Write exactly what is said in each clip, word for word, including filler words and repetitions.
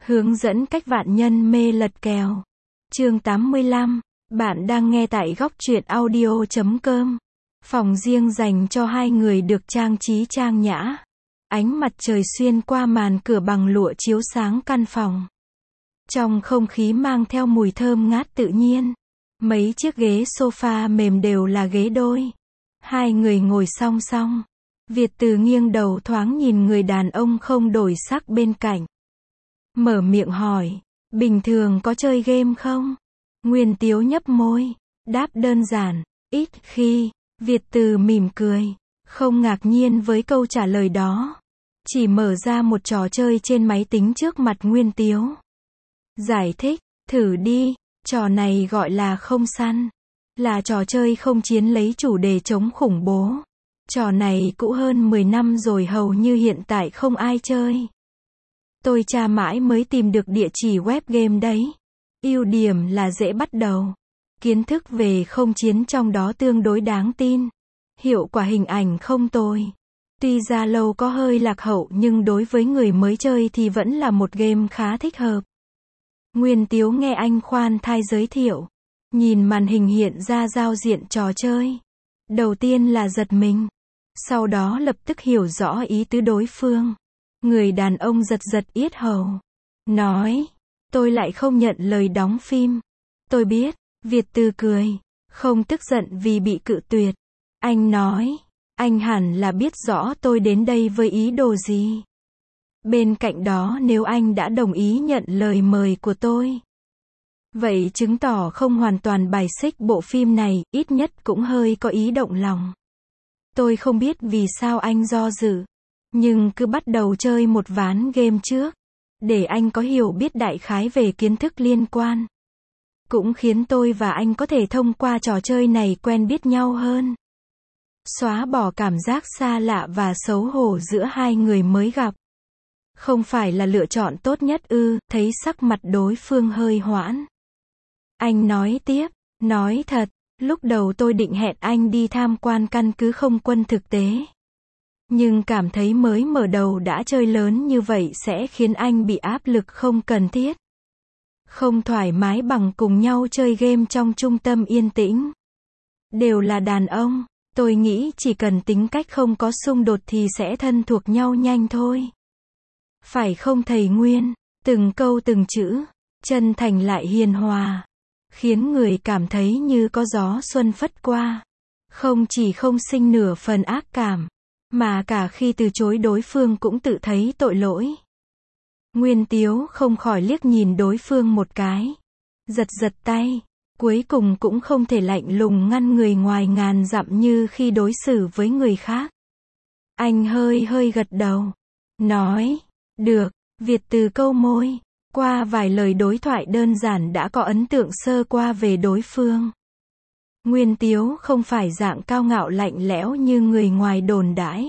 Hướng dẫn cách vạn nhân mê lật kèo. Chương tám mươi lăm. Bạn đang nghe tại góc truyện audio chấm com. Phòng riêng dành cho hai người được trang trí trang nhã. Ánh mặt trời xuyên qua màn cửa bằng lụa chiếu sáng căn phòng. Trong không khí mang theo mùi thơm ngát tự nhiên. Mấy chiếc ghế sofa mềm đều là ghế đôi. Hai người ngồi song song. Việt Từ nghiêng đầu thoáng nhìn người đàn ông không đổi sắc bên cạnh. Mở miệng hỏi, bình thường có chơi game không? Nguyên Tiếu nhấp môi, đáp đơn giản, ít khi. Việt Từ mỉm cười, không ngạc nhiên với câu trả lời đó. Chỉ mở ra một trò chơi trên máy tính trước mặt Nguyên Tiếu. Giải thích, thử đi, trò này gọi là không săn. Là trò chơi không chiến lấy chủ đề chống khủng bố. Trò này cũ hơn mười năm rồi, hầu như hiện tại không ai chơi. Tôi tra mãi mới tìm được địa chỉ web game đấy. Ưu điểm là dễ bắt đầu. Kiến thức về không chiến trong đó tương đối đáng tin. Hiệu quả hình ảnh không tồi. Tuy ra lâu có hơi lạc hậu nhưng đối với người mới chơi thì vẫn là một game khá thích hợp. Nguyên Tiếu nghe anh khoan thai giới thiệu. Nhìn màn hình hiện ra giao diện trò chơi. Đầu tiên là giật mình. Sau đó lập tức hiểu rõ ý tứ đối phương. Người đàn ông giật giật yết hầu. Nói, tôi lại không nhận lời đóng phim. Tôi biết, Việt Từ cười. Không tức giận vì bị cự tuyệt. Anh nói, anh hẳn là biết rõ tôi đến đây với ý đồ gì. Bên cạnh đó nếu anh đã đồng ý nhận lời mời của tôi. Vậy chứng tỏ không hoàn toàn bài xích bộ phim này, ít nhất cũng hơi có ý động lòng. Tôi không biết vì sao anh do dự. Nhưng cứ bắt đầu chơi một ván game trước. Để anh có hiểu biết đại khái về kiến thức liên quan. Cũng khiến tôi và anh có thể thông qua trò chơi này quen biết nhau hơn. Xóa bỏ cảm giác xa lạ và xấu hổ giữa hai người mới gặp. Không phải là lựa chọn tốt nhất ư? Thấy sắc mặt đối phương hơi hoãn. Anh nói tiếp, nói thật, lúc đầu tôi định hẹn anh đi tham quan căn cứ không quân thực tế. Nhưng cảm thấy mới mở đầu đã chơi lớn như vậy sẽ khiến anh bị áp lực không cần thiết. Không thoải mái bằng cùng nhau chơi game trong trung tâm yên tĩnh. Đều là đàn ông, tôi nghĩ chỉ cần tính cách không có xung đột thì sẽ thân thuộc nhau nhanh thôi. Phải không thầy Nguyên? Từng câu từng chữ, chân thành lại hiền hòa. Khiến người cảm thấy như có gió xuân phất qua. Không chỉ không sinh nửa phần ác cảm. Mà cả khi từ chối đối phương cũng tự thấy tội lỗi. Nguyên Tiếu không khỏi liếc nhìn đối phương một cái. Giật giật tay. Cuối cùng cũng không thể lạnh lùng ngăn người ngoài ngàn dặm như khi đối xử với người khác. Anh hơi hơi gật đầu. Nói, được, Việt Từ câu môi. Qua vài lời đối thoại đơn giản đã có ấn tượng sơ qua về đối phương. Nguyên Tiếu không phải dạng cao ngạo lạnh lẽo như người ngoài đồn đãi.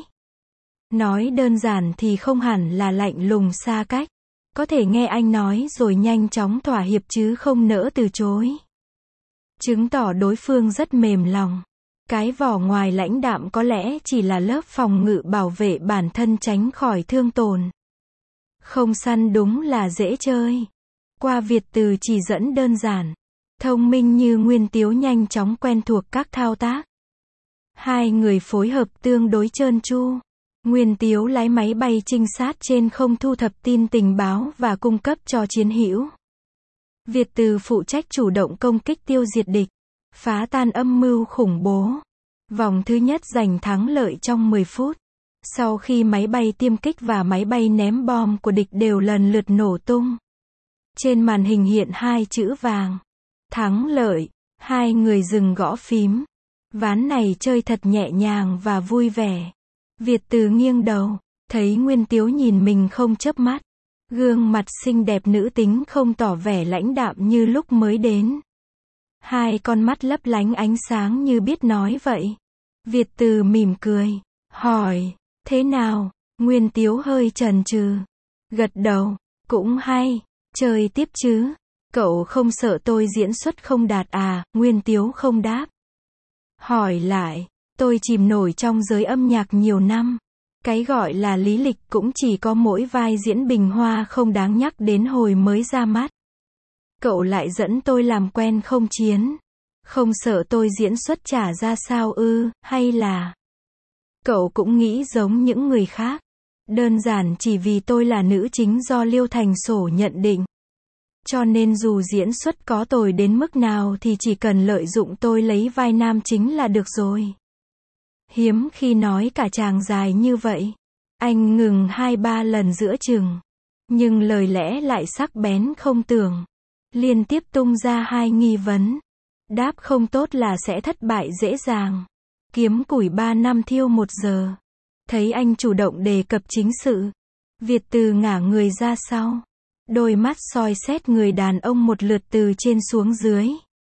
Nói đơn giản thì không hẳn là lạnh lùng xa cách. Có thể nghe anh nói rồi nhanh chóng thỏa hiệp chứ không nỡ từ chối. Chứng tỏ đối phương rất mềm lòng. Cái vỏ ngoài lãnh đạm có lẽ chỉ là lớp phòng ngự bảo vệ bản thân tránh khỏi thương tổn. Không săn đúng là dễ chơi. Qua Việt Từ chỉ dẫn đơn giản. Thông minh như Nguyên Tiếu nhanh chóng quen thuộc các thao tác. Hai người phối hợp tương đối trơn tru. Nguyên Tiếu lái máy bay trinh sát trên không thu thập tin tình báo và cung cấp cho chiến hữu. Việt Từ phụ trách chủ động công kích tiêu diệt địch. Phá tan âm mưu khủng bố. Vòng thứ nhất giành thắng lợi trong mười phút. Sau khi máy bay tiêm kích và máy bay ném bom của địch đều lần lượt nổ tung. Trên màn hình hiện hai chữ vàng. Thắng lợi. Hai người dừng gõ phím. Ván này chơi thật nhẹ nhàng và vui vẻ. Việt Từ nghiêng đầu. Thấy Nguyên Tiếu nhìn mình không chớp mắt. Gương mặt xinh đẹp nữ tính không tỏ vẻ lãnh đạm như lúc mới đến. Hai con mắt lấp lánh ánh sáng như biết nói vậy. Việt Từ mỉm cười. Hỏi. Thế nào? Nguyên Tiếu hơi chần chừ. Gật đầu. Cũng hay. Chơi tiếp chứ? Cậu không sợ tôi diễn xuất không đạt à? Nguyên Tiếu không đáp. Hỏi lại. Tôi chìm nổi trong giới âm nhạc nhiều năm. Cái gọi là lý lịch cũng chỉ có mỗi vai diễn bình hoa không đáng nhắc đến hồi mới ra mắt. Cậu lại dẫn tôi làm quen không chiến. Không sợ tôi diễn xuất chả ra sao ư, hay là cậu cũng nghĩ giống những người khác. Đơn giản chỉ vì tôi là nữ chính do Liêu Thành Sổ nhận định. Cho nên dù diễn xuất có tồi đến mức nào thì chỉ cần lợi dụng tôi lấy vai nam chính là được rồi. Hiếm khi nói cả chàng dài như vậy. Anh ngừng hai ba lần giữa chừng. Nhưng lời lẽ lại sắc bén không tưởng. Liên tiếp tung ra hai nghi vấn. Đáp không tốt là sẽ thất bại dễ dàng. Kiếm củi ba năm thiêu một giờ. Thấy anh chủ động đề cập chính sự. Việt Từ ngả người ra sau. Đôi mắt soi xét người đàn ông một lượt từ trên xuống dưới.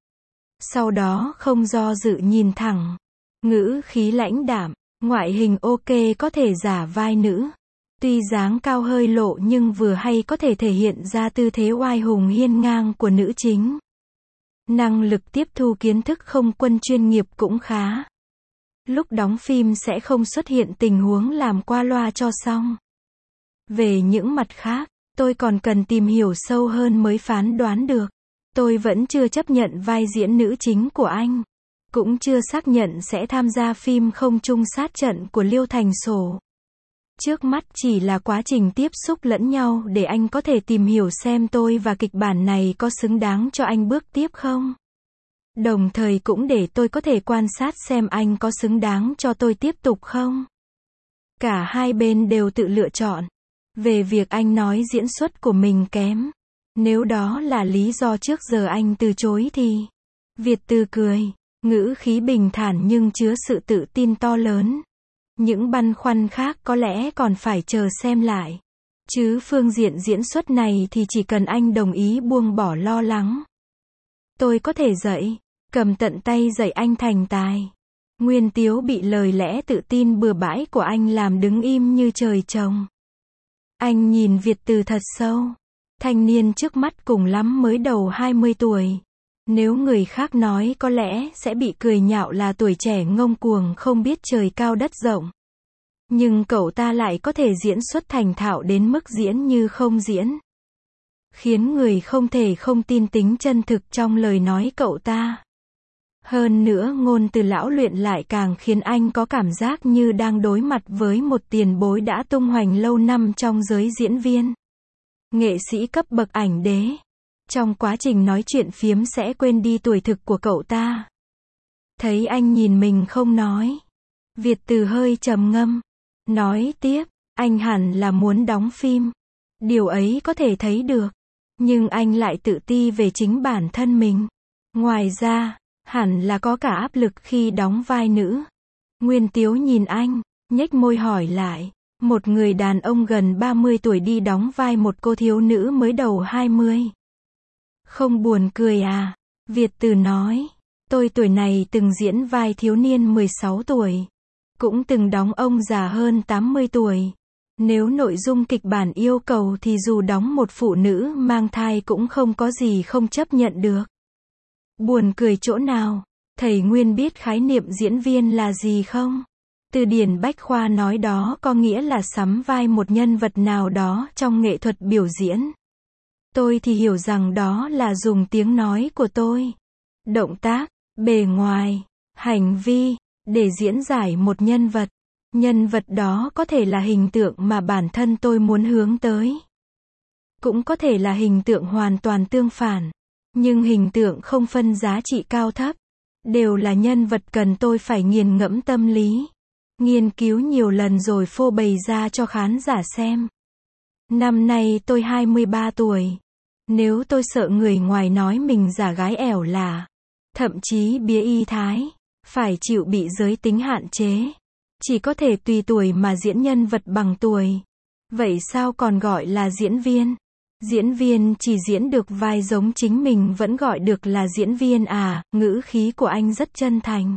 Sau đó không do dự nhìn thẳng. Ngữ khí lãnh đạm. Ngoại hình ok có thể giả vai nữ. Tuy dáng cao hơi lộ nhưng vừa hay có thể thể hiện ra tư thế oai hùng hiên ngang của nữ chính. Năng lực tiếp thu kiến thức không quân chuyên nghiệp cũng khá. Lúc đóng phim sẽ không xuất hiện tình huống làm qua loa cho xong. Về những mặt khác, tôi còn cần tìm hiểu sâu hơn mới phán đoán được. Tôi vẫn chưa chấp nhận vai diễn nữ chính của anh. Cũng chưa xác nhận sẽ tham gia phim không chung sát trận của Liêu Thành Sổ. Trước mắt chỉ là quá trình tiếp xúc lẫn nhau để anh có thể tìm hiểu xem tôi và kịch bản này có xứng đáng cho anh bước tiếp không. Đồng thời cũng để tôi có thể quan sát xem anh có xứng đáng cho tôi tiếp tục không. Cả hai bên đều tự lựa chọn. Về việc anh nói diễn xuất của mình kém. Nếu đó là lý do trước giờ anh từ chối thì... Việt Từ cười. Ngữ khí bình thản nhưng chứa sự tự tin to lớn. Những băn khoăn khác có lẽ còn phải chờ xem lại. Chứ phương diện diễn xuất này thì chỉ cần anh đồng ý buông bỏ lo lắng. Tôi có thể dạy, cầm tận tay dạy anh thành tài. Nguyên Tiếu bị lời lẽ tự tin bừa bãi của anh làm đứng im như trời trồng. Anh nhìn Việt Từ thật sâu. Thanh niên trước mắt cùng lắm mới đầu hai mươi tuổi. Nếu người khác nói có lẽ sẽ bị cười nhạo là tuổi trẻ ngông cuồng không biết trời cao đất rộng. Nhưng cậu ta lại có thể diễn xuất thành thạo đến mức diễn như không diễn. Khiến người không thể không tin tính chân thực trong lời nói cậu ta. Hơn nữa ngôn từ lão luyện lại càng khiến anh có cảm giác như đang đối mặt với một tiền bối đã tung hoành lâu năm trong giới diễn viên. Nghệ sĩ cấp bậc ảnh đế. Trong quá trình nói chuyện phiếm sẽ quên đi tuổi thực của cậu ta. Thấy anh nhìn mình không nói. Việt Từ hơi trầm ngâm. Nói tiếp, anh hẳn là muốn đóng phim. Điều ấy có thể thấy được. Nhưng anh lại tự ti về chính bản thân mình. Ngoài ra, hẳn là có cả áp lực khi đóng vai nữ. Nguyên Tiếu nhìn anh, nhếch môi hỏi lại. Một người đàn ông gần ba mươi tuổi đi đóng vai một cô thiếu nữ mới đầu hai mươi. Không buồn cười à? Việt Từ nói. Tôi tuổi này từng diễn vai thiếu niên mười sáu tuổi. Cũng từng đóng ông già hơn tám mươi tuổi. Nếu nội dung kịch bản yêu cầu thì dù đóng một phụ nữ mang thai cũng không có gì không chấp nhận được. Buồn cười chỗ nào? Thầy Nguyên biết khái niệm diễn viên là gì không? Từ điển Bách Khoa nói đó có nghĩa là sắm vai một nhân vật nào đó trong nghệ thuật biểu diễn. Tôi thì hiểu rằng đó là dùng tiếng nói của tôi, động tác, bề ngoài, hành vi, để diễn giải một nhân vật. Nhân vật đó có thể là hình tượng mà bản thân tôi muốn hướng tới. Cũng có thể là hình tượng hoàn toàn tương phản. Nhưng hình tượng không phân giá trị cao thấp. Đều là nhân vật cần tôi phải nghiền ngẫm tâm lý. Nghiên cứu nhiều lần rồi phô bày ra cho khán giả xem. Năm nay tôi hai mươi ba tuổi. Nếu tôi sợ người ngoài nói mình giả gái ẻo là, thậm chí bía y thái, phải chịu bị giới tính hạn chế. Chỉ có thể tùy tuổi mà diễn nhân vật bằng tuổi. Vậy sao còn gọi là diễn viên? Diễn viên chỉ diễn được vai giống chính mình vẫn gọi được là diễn viên à? Ngữ khí của anh rất chân thành.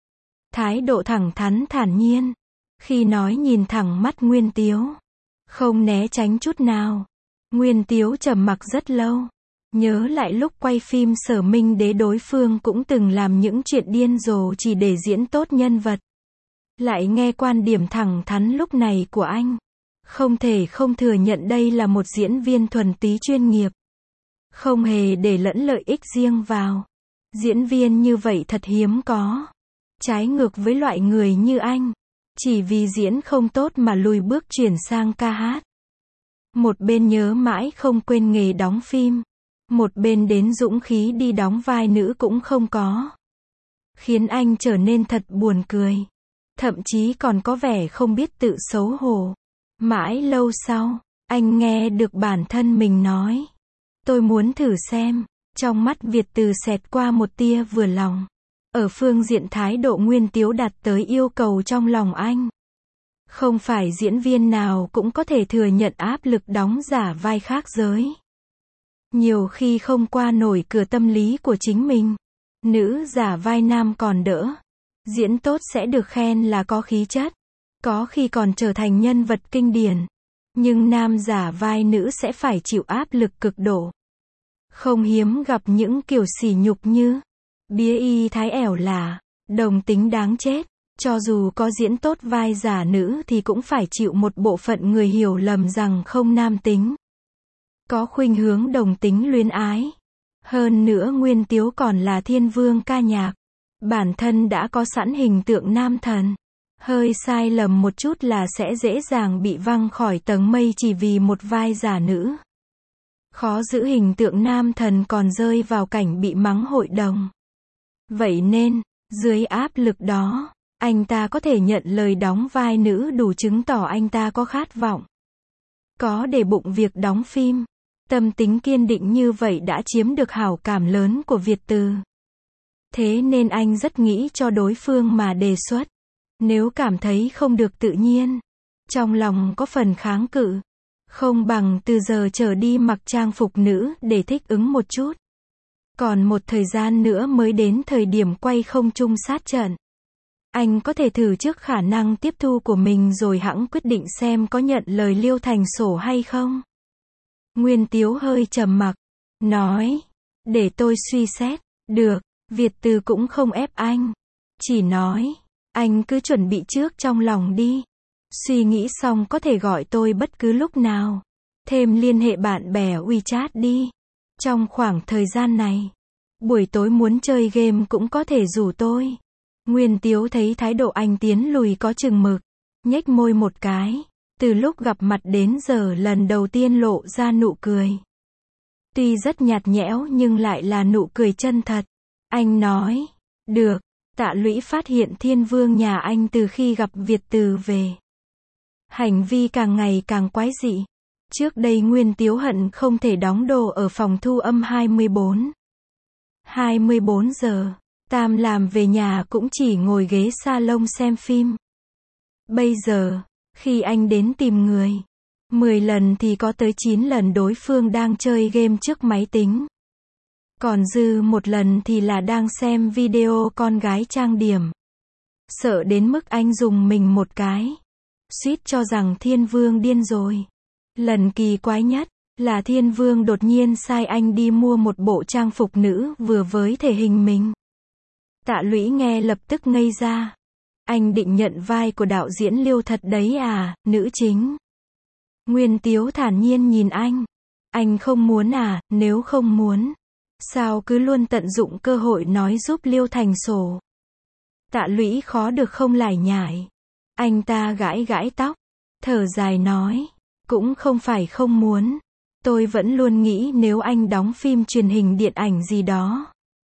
Thái độ thẳng thắn thản nhiên. Khi nói nhìn thẳng mắt Nguyên Tiếu. Không né tránh chút nào. Nguyên Tiếu trầm mặc rất lâu. Nhớ lại lúc quay phim Sở Minh Đế đối phương cũng từng làm những chuyện điên rồ chỉ để diễn tốt nhân vật. lại nghe quan điểm thẳng thắn lúc này của anh. Không thể không thừa nhận đây là một diễn viên thuần túy chuyên nghiệp. Không hề để lẫn lợi ích riêng vào. Diễn viên như vậy thật hiếm có. Trái ngược với loại người như anh. Chỉ vì diễn không tốt mà lùi bước chuyển sang ca hát. Một bên nhớ mãi không quên nghề đóng phim. Một bên đến dũng khí đi đóng vai nữ cũng không có. Khiến anh trở nên thật buồn cười. Thậm chí còn có vẻ không biết tự xấu hổ. Mãi lâu sau, anh nghe được bản thân mình nói. Tôi muốn thử xem. Trong mắt Việt Từ xẹt qua một tia vừa lòng. Ở phương diện thái độ Nguyên Tiếu đạt tới yêu cầu trong lòng anh. Không phải diễn viên nào cũng có thể thừa nhận áp lực đóng giả vai khác giới. Nhiều khi không qua nổi cửa tâm lý của chính mình. Nữ giả vai nam còn đỡ. Diễn tốt sẽ được khen là có khí chất. Có khi còn trở thành nhân vật kinh điển. Nhưng nam giả vai nữ sẽ phải chịu áp lực cực độ. Không hiếm gặp những kiểu sỉ nhục như bía y thái ẻo lả, đồng tính đáng chết. Cho dù có diễn tốt vai giả nữ thì cũng phải chịu một bộ phận người hiểu lầm rằng không nam tính. Có khuynh hướng đồng tính luyến ái. Hơn nữa Nguyên Tiếu còn là thiên vương ca nhạc. Bản thân đã có sẵn hình tượng nam thần. Hơi sai lầm một chút là sẽ dễ dàng bị văng khỏi tầng mây chỉ vì một vai giả nữ. Khó giữ hình tượng nam thần còn rơi vào cảnh bị mắng hội đồng. Vậy nên, dưới áp lực đó, anh ta có thể nhận lời đóng vai nữ đủ chứng tỏ anh ta có khát vọng. Có để bụng việc đóng phim. Tâm tính kiên định như vậy đã chiếm được hảo cảm lớn của Việt Từ. Thế nên anh rất nghĩ cho đối phương mà đề xuất. Nếu cảm thấy không được tự nhiên, trong lòng có phần kháng cự, không bằng từ giờ trở đi mặc trang phục nữ để thích ứng một chút. Còn một thời gian nữa mới đến thời điểm quay không chung sát trận. Anh có thể thử trước khả năng tiếp thu của mình rồi hẵng quyết định xem có nhận lời Liêu thành sổ hay không. Nguyên Tiếu hơi trầm mặc, nói, để tôi suy xét. Được, Việt Từ cũng không ép anh. Chỉ nói, anh cứ chuẩn bị trước trong lòng đi. Suy nghĩ xong có thể gọi tôi bất cứ lúc nào. Thêm liên hệ bạn bè WeChat đi. Trong khoảng thời gian này, buổi tối muốn chơi game cũng có thể rủ tôi. Nguyên Tiếu thấy thái độ anh tiến lùi có chừng mực. Nhếch môi một cái. Từ lúc gặp mặt đến giờ lần đầu tiên lộ ra nụ cười. Tuy rất nhạt nhẽo nhưng lại là nụ cười chân thật. Anh nói, được, Tạ Lũy phát hiện thiên vương nhà anh từ khi gặp Việt Từ về. Hành vi càng ngày càng quái dị. Trước đây Nguyên Tiếu hận không thể đóng đồ ở phòng thu âm hai mươi bốn. hai mươi bốn giờ, Tam làm về nhà cũng chỉ ngồi ghế salon xem phim. Bây giờ, khi anh đến tìm người, mười lần thì có tới chín lần đối phương đang chơi game trước máy tính. Còn dư một lần thì là đang xem video con gái trang điểm. Sợ đến mức anh dùng mình một cái. Suýt cho rằng thiên vương điên rồi. Lần kỳ quái nhất, là thiên vương đột nhiên sai anh đi mua một bộ trang phục nữ vừa với thể hình mình. Tạ Lũy nghe lập tức ngây ra. Anh định nhận vai của đạo diễn Liêu thật đấy à, nữ chính. Nguyên Tiếu thản nhiên nhìn anh. Anh không muốn à, nếu không muốn. Sao cứ luôn tận dụng cơ hội nói giúp Liêu thành sổ. Tạ Lũy khó được không lải nhải. Anh ta gãi gãi tóc. Thở dài nói. Cũng không phải không muốn. Tôi vẫn luôn nghĩ nếu anh đóng phim truyền hình điện ảnh gì đó.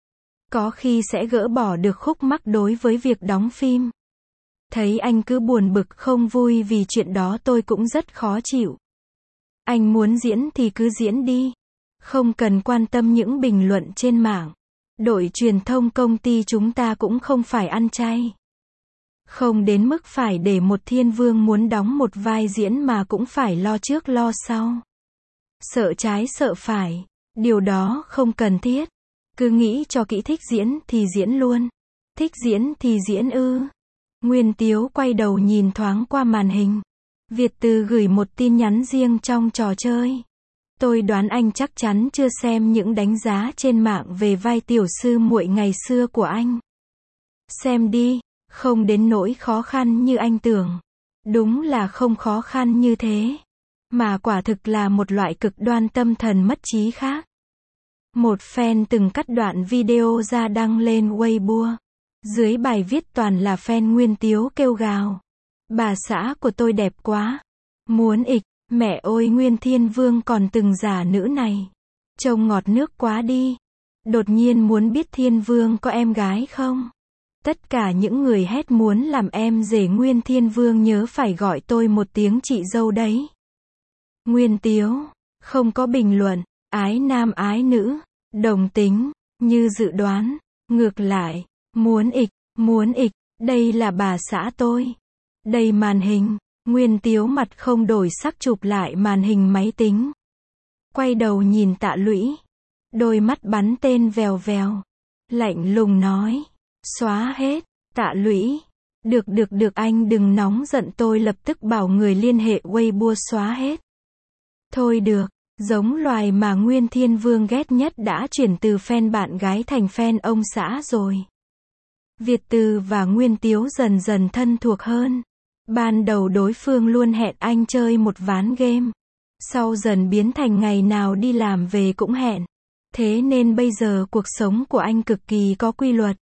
Có khi sẽ gỡ bỏ được khúc mắc đối với việc đóng phim. Thấy anh cứ buồn bực không vui vì chuyện đó tôi cũng rất khó chịu. Anh muốn diễn thì cứ diễn đi. Không cần quan tâm những bình luận trên mạng. Đội truyền thông công ty chúng ta cũng không phải ăn chay. Không đến mức phải để một thiên vương muốn đóng một vai diễn mà cũng phải lo trước lo sau. Sợ trái sợ phải. Điều đó không cần thiết. Cứ nghĩ cho kỹ, thích diễn thì diễn luôn. Thích diễn thì diễn ư. Nguyên Tiếu quay đầu nhìn thoáng qua màn hình. Việt Từ gửi một tin nhắn riêng trong trò chơi. Tôi đoán anh chắc chắn chưa xem những đánh giá trên mạng về vai tiểu sư muội ngày xưa của anh. Xem đi, Không đến nỗi khó khăn như anh tưởng. Đúng là không khó khăn như thế. Mà quả thực là một loại cực đoan tâm thần mất trí khác. Một fan từng cắt đoạn video ra đăng lên Weibo. Dưới bài viết toàn là fan Nguyên Tiếu kêu gào. Bà xã của tôi đẹp quá. Muốn ịch, mẹ ơi Nguyên Thiên Vương còn từng giả nữ này. Trông ngọt nước quá đi. Đột nhiên muốn biết Thiên Vương có em gái không? Tất cả những người hét muốn làm em rể Nguyên Thiên Vương nhớ phải gọi tôi một tiếng chị dâu đấy. Nguyên Tiếu, không có bình luận, ái nam ái nữ, đồng tính, như dự đoán, ngược lại, muốn ịch, muốn ịch, đây là bà xã tôi. Đây màn hình, Nguyên Tiếu mặt không đổi sắc chụp lại màn hình máy tính. Quay đầu nhìn Tạ Lũy, đôi mắt bắn tên vèo vèo, lạnh lùng nói, xóa hết. Tạ Lũy, được được được anh đừng nóng giận tôi lập tức bảo người liên hệ Weibo xóa hết. Thôi được, giống loài mà Nguyên Thiên Vương ghét nhất đã chuyển từ fan bạn gái thành fan ông xã rồi. Việt Từ và Nguyên Tiếu dần dần thân thuộc hơn. Ban đầu đối phương luôn hẹn anh chơi một ván game. Sau dần biến thành ngày nào đi làm về cũng hẹn. Thế nên bây giờ cuộc sống của anh cực kỳ có quy luật.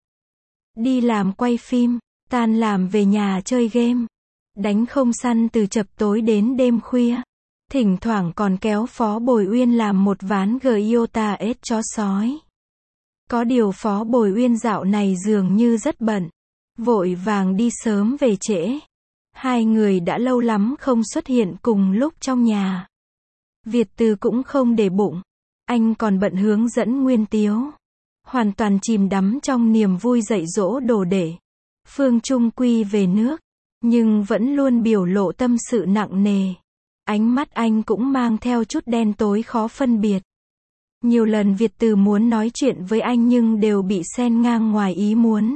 Đi làm quay phim, tan làm về nhà chơi game. Đánh không săn từ chập tối đến đêm khuya. Thỉnh thoảng còn kéo Phó Bồi Uyên làm một ván Giota S chó sói. Có điều Phó Bồi Uyên dạo này dường như rất bận. Vội vàng đi sớm về trễ. Hai người đã lâu lắm không xuất hiện cùng lúc trong nhà. Việt Từ cũng không để bụng. Anh còn bận hướng dẫn Nguyên Tiếu. Hoàn toàn chìm đắm trong niềm vui dạy dỗ đồ đệ. Phương Trung Quy về nước. Nhưng vẫn luôn biểu lộ tâm sự nặng nề. Ánh mắt anh cũng mang theo chút đen tối khó phân biệt. Nhiều lần Việt Từ muốn nói chuyện với anh nhưng đều bị xen ngang ngoài ý muốn.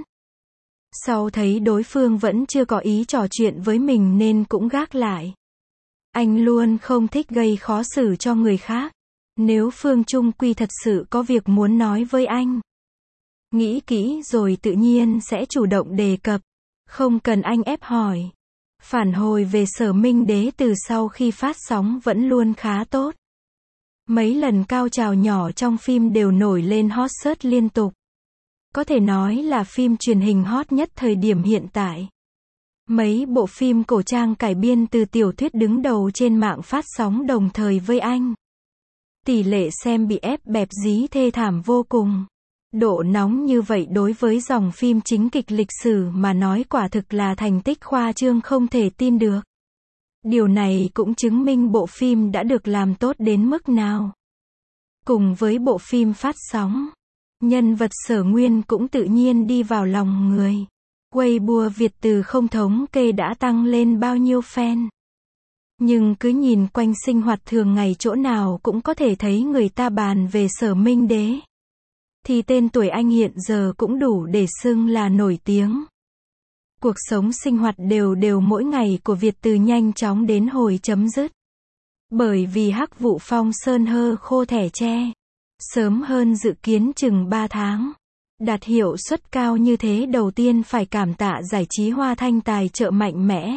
Sau thấy đối phương vẫn chưa có ý trò chuyện với mình nên cũng gác lại. Anh luôn không thích gây khó xử cho người khác. Nếu Phương Trung Quy thật sự có việc muốn nói với anh, nghĩ kỹ rồi tự nhiên sẽ chủ động đề cập. Không cần anh ép hỏi. Phản hồi về Sở Minh Đế từ sau khi phát sóng vẫn luôn khá tốt. Mấy lần cao trào nhỏ trong phim đều nổi lên hot search liên tục. Có thể nói là phim truyền hình hot nhất thời điểm hiện tại. Mấy bộ phim cổ trang cải biên từ tiểu thuyết đứng đầu trên mạng phát sóng đồng thời với anh. Tỷ lệ xem bị ép bẹp dí thê thảm vô cùng. Độ nóng như vậy đối với dòng phim chính kịch lịch sử mà nói quả thực là thành tích khoa trương không thể tin được. Điều này cũng chứng minh bộ phim đã được làm tốt đến mức nào. Cùng với bộ phim phát sóng, nhân vật Sở Nguyên cũng tự nhiên đi vào lòng người. Weibo Việt Từ không thống kê đã tăng lên bao nhiêu fan. Nhưng cứ nhìn quanh sinh hoạt thường ngày chỗ nào cũng có thể thấy người ta bàn về Sở Minh Đế. Thì tên tuổi anh hiện giờ cũng đủ để xưng là nổi tiếng. Cuộc sống sinh hoạt đều đều mỗi ngày của Việt Từ nhanh chóng đến hồi chấm dứt. Bởi vì Hắc Vụ Phong Sơn hơ khô thẻ tre. Sớm hơn dự kiến chừng ba tháng. Đạt hiệu suất cao như thế đầu tiên phải cảm tạ giải trí Hoa Thanh tài trợ mạnh mẽ.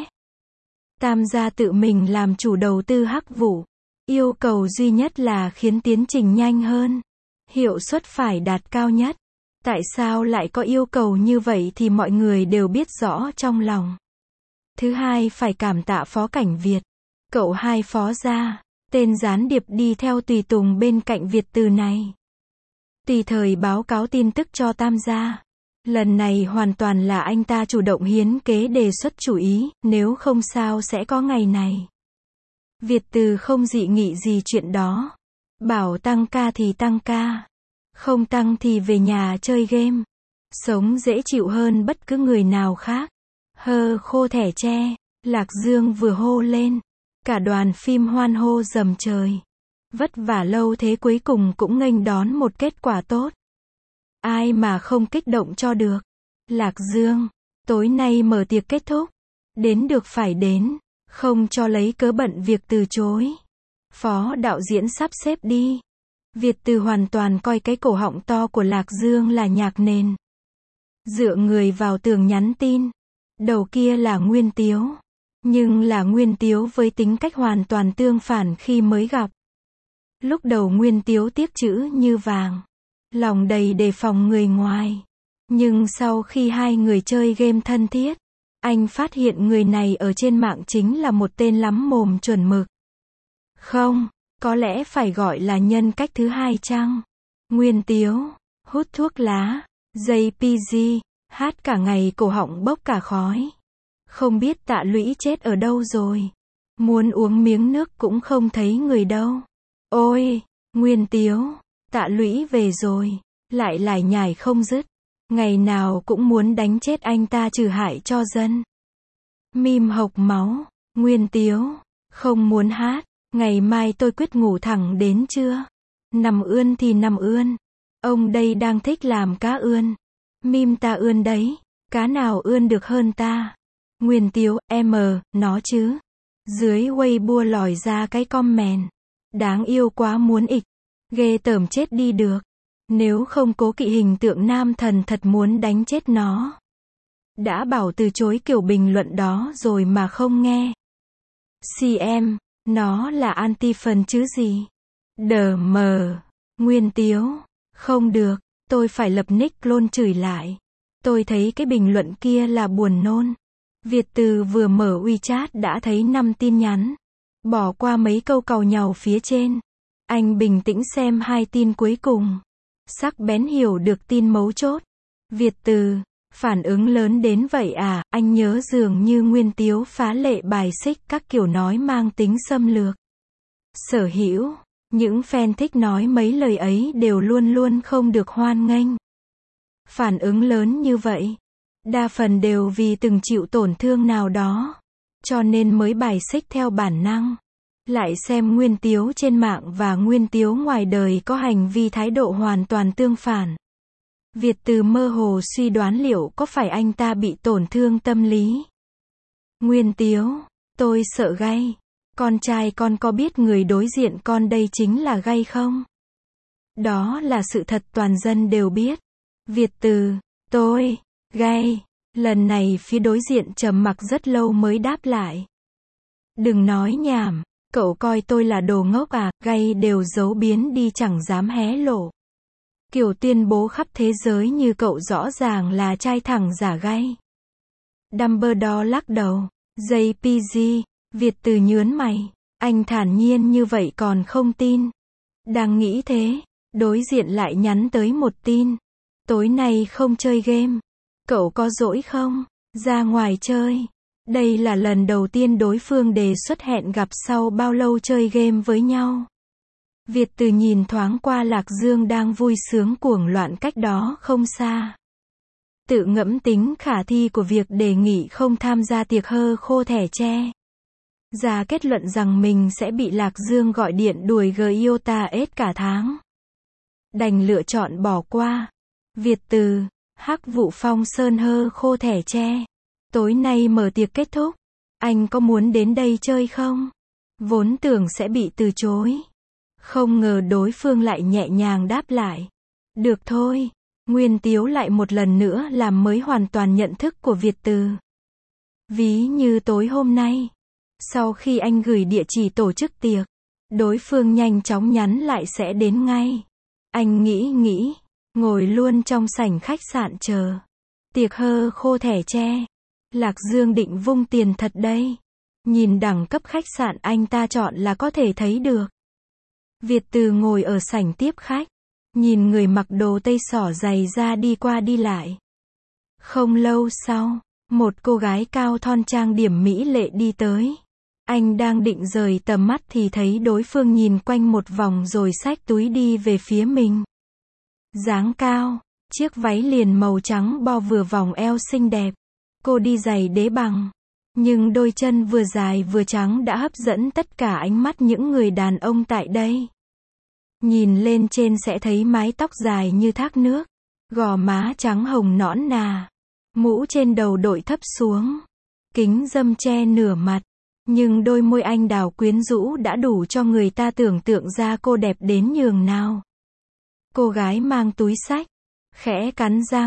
Tam gia tự mình làm chủ đầu tư Hắc Vụ. Yêu cầu duy nhất là khiến tiến trình nhanh hơn. Hiệu suất phải đạt cao nhất. Tại sao lại có yêu cầu như vậy thì mọi người đều biết rõ trong lòng. Thứ hai phải cảm tạ Phó Cảnh Việt. Cậu hai phó gia, tên gián điệp đi theo tùy tùng bên cạnh Việt Từ này. Tùy thời báo cáo tin tức cho Tam gia. Lần này hoàn toàn là anh ta chủ động hiến kế đề xuất chủ ý, nếu không sao sẽ có ngày này. Việt Từ không dị nghị gì chuyện đó. Bảo tăng ca thì tăng ca. Không tăng thì về nhà chơi game. Sống dễ chịu hơn bất cứ người nào khác. Hơ khô thẻ tre. Lạc Dương vừa hô lên. Cả đoàn phim hoan hô dầm trời. Vất vả lâu thế cuối cùng cũng nghênh đón một kết quả tốt. Ai mà không kích động cho được. Lạc Dương. Tối nay mở tiệc kết thúc. Đến được phải đến. Không cho lấy cớ bận việc từ chối. Phó đạo diễn sắp xếp đi. Việt Từ hoàn toàn coi cái cổ họng to của Lạc Dương là nhạc nền. Dựa người vào tường nhắn tin. Đầu kia là Nguyên Tiếu. Nhưng là Nguyên Tiếu với tính cách hoàn toàn tương phản khi mới gặp. Lúc đầu Nguyên Tiếu tiếc chữ như vàng. Lòng đầy đề phòng người ngoài. Nhưng sau khi hai người chơi game thân thiết, anh phát hiện người này ở trên mạng chính là một tên lắm mồm chuẩn mực. Không, có lẽ phải gọi là nhân cách thứ hai chăng? Nguyên Tiếu, hút thuốc lá, dây pê giê, hát cả ngày cổ họng bốc cả khói. Không biết Tạ Lũy chết ở đâu rồi. Muốn uống miếng nước cũng không thấy người đâu. Ôi, Nguyên Tiếu, Tạ Lũy về rồi. Lại lải nhải không dứt. Ngày nào cũng muốn đánh chết anh ta trừ hại cho dân. Mim hộc máu, Nguyên Tiếu, không muốn hát. Ngày mai tôi quyết ngủ thẳng đến trưa. Nằm ươn thì nằm ươn. Ông đây đang thích làm cá ươn. Mim ta ươn đấy. Cá nào ươn được hơn ta? Nguyên Tiếu, em, nó chứ. Dưới Weibo lòi ra cái comment. Đáng yêu quá muốn ịch. Ghê tởm chết đi được. Nếu không cố kỵ hình tượng nam thần thật muốn đánh chết nó. Đã bảo từ chối kiểu bình luận đó rồi mà không nghe. xê em, nó là anti-fan chứ gì. Đờ mờ. Nguyên Tiếu, không được, tôi phải lập nick clone chửi lại. Tôi thấy cái bình luận kia là buồn nôn. Việt Từ vừa mở WeChat đã thấy năm tin nhắn. Bỏ qua mấy câu càu nhàu phía trên. Anh bình tĩnh xem hai tin cuối cùng. Sắc bén hiểu được tin mấu chốt. Việt Từ, phản ứng lớn đến vậy à, anh nhớ dường như Nguyên Tiếu phá lệ bài xích các kiểu nói mang tính xâm lược. Sở hữu, những fan thích nói mấy lời ấy đều luôn luôn không được hoan nghênh. Phản ứng lớn như vậy, đa phần đều vì từng chịu tổn thương nào đó, cho nên mới bài xích theo bản năng. Lại xem Nguyên Tiếu trên mạng và Nguyên Tiếu ngoài đời có hành vi thái độ hoàn toàn tương phản. Việt Từ mơ hồ suy đoán liệu có phải anh ta bị tổn thương tâm lý. Nguyên Tiếu, tôi sợ gay. Con trai con có biết người đối diện con đây chính là gay không? Đó là sự thật toàn dân đều biết. Việt Từ, tôi, gay. Lần này phía đối diện trầm mặc rất lâu mới đáp lại. Đừng nói nhảm, cậu coi tôi là đồ ngốc à, gay đều giấu biến đi chẳng dám hé lộ. Kiểu tuyên bố khắp thế giới như cậu rõ ràng là trai thẳng giả gay. Dumbledore lắc đầu. jê pê giê, Việt Từ nhớn mày. Anh thản nhiên như vậy còn không tin. Đang nghĩ thế, đối diện lại nhắn tới một tin. Tối nay không chơi game. Cậu có rỗi không? Ra ngoài chơi. Đây là lần đầu tiên đối phương đề xuất hẹn gặp sau bao lâu chơi game với nhau. Việt Từ nhìn thoáng qua Lạc Dương đang vui sướng cuồng loạn cách đó không xa. Tự ngẫm tính khả thi của việc đề nghị không tham gia tiệc hơ khô thẻ tre. Ra kết luận rằng mình sẽ bị Lạc Dương gọi điện đuổi Giota hết cả tháng. Đành lựa chọn bỏ qua. Việt Từ, Hắc Vụ Phong Sơn hơ khô thẻ tre. Tối nay mở tiệc kết thúc. Anh có muốn đến đây chơi không? Vốn tưởng sẽ bị từ chối. Không ngờ đối phương lại nhẹ nhàng đáp lại. Được thôi. Nguyên Tiếu lại một lần nữa làm mới hoàn toàn nhận thức của Việt Từ. Ví như tối hôm nay. Sau khi anh gửi địa chỉ tổ chức tiệc, đối phương nhanh chóng nhắn lại sẽ đến ngay. Anh nghĩ nghĩ, ngồi luôn trong sảnh khách sạn chờ. Tiệc hơ khô thẻ tre. Lạc Dương định vung tiền thật đây. Nhìn đẳng cấp khách sạn anh ta chọn là có thể thấy được. Việt Từ ngồi ở sảnh tiếp khách. Nhìn người mặc đồ tây xỏ giày da đi qua đi lại. Không lâu sau, một cô gái cao thon trang điểm mỹ lệ đi tới. Anh đang định rời tầm mắt thì thấy đối phương nhìn quanh một vòng rồi xách túi đi về phía mình. Dáng cao, chiếc váy liền màu trắng bo vừa vòng eo xinh đẹp. Cô đi giày đế bằng. Nhưng đôi chân vừa dài vừa trắng đã hấp dẫn tất cả ánh mắt những người đàn ông tại đây. Nhìn lên trên sẽ thấy mái tóc dài như thác nước. Gò má trắng hồng nõn nà. Mũ trên đầu đội thấp xuống. Kính râm che nửa mặt. Nhưng đôi môi anh đào quyến rũ đã đủ cho người ta tưởng tượng ra cô đẹp đến nhường nào. Cô gái mang túi xách. Khẽ cắn răng.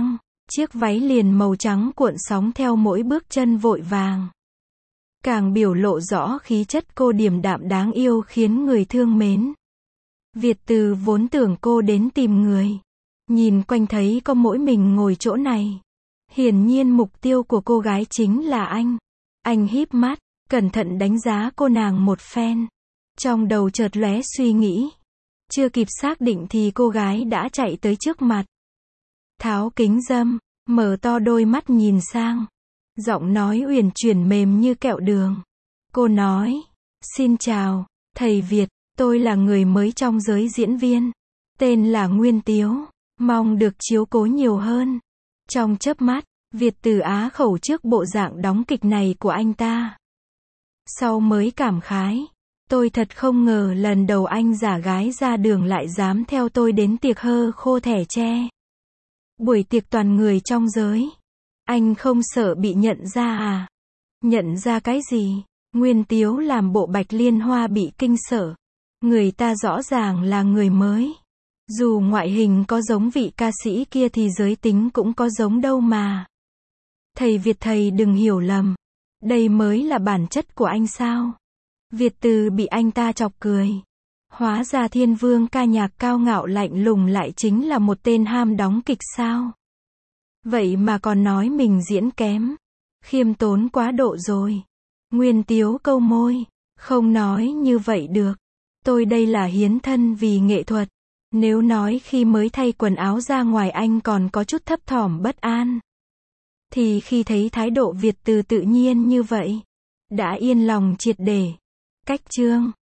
Chiếc váy liền màu trắng cuộn sóng theo mỗi bước chân vội vàng. Càng biểu lộ rõ khí chất cô điềm đạm đáng yêu khiến người thương mến. Việt Từ vốn tưởng cô đến tìm người. Nhìn quanh thấy có mỗi mình ngồi chỗ này. Hiển nhiên mục tiêu của cô gái chính là anh. Anh híp mắt, cẩn thận đánh giá cô nàng một phen. Trong đầu chợt lóe suy nghĩ. Chưa kịp xác định thì cô gái đã chạy tới trước mặt. Tháo kính râm, mở to đôi mắt nhìn sang. Giọng nói uyển chuyển mềm như kẹo đường. Cô nói, xin chào, thầy Việt, tôi là người mới trong giới diễn viên. Tên là Nguyên Tiếu, mong được chiếu cố nhiều hơn. Trong chớp mắt, Việt Từ á khẩu trước bộ dạng đóng kịch này của anh ta. Sau mới cảm khái, tôi thật không ngờ lần đầu anh giả gái ra đường lại dám theo tôi đến tiệc hơ khô thẻ tre. Buổi tiệc toàn người trong giới. Anh không sợ bị nhận ra à? Nhận ra cái gì? Nguyên Tiếu làm bộ Bạch Liên Hoa bị kinh sợ. Người ta rõ ràng là người mới. Dù ngoại hình có giống vị ca sĩ kia thì giới tính cũng có giống đâu mà. Thầy Việt thầy đừng hiểu lầm. Đây mới là bản chất của anh sao? Việt Từ bị anh ta chọc cười. Hóa ra thiên vương ca nhạc cao ngạo lạnh lùng lại chính là một tên ham đóng kịch sao? Vậy mà còn nói mình diễn kém. Khiêm tốn quá độ rồi. Nguyên Tiếu câu môi. Không nói như vậy được. Tôi đây là hiến thân vì nghệ thuật. Nếu nói khi mới thay quần áo ra ngoài anh còn có chút thấp thỏm bất an. Thì khi thấy thái độ Việt Từ tự nhiên như vậy. Đã yên lòng triệt để. Cách chương.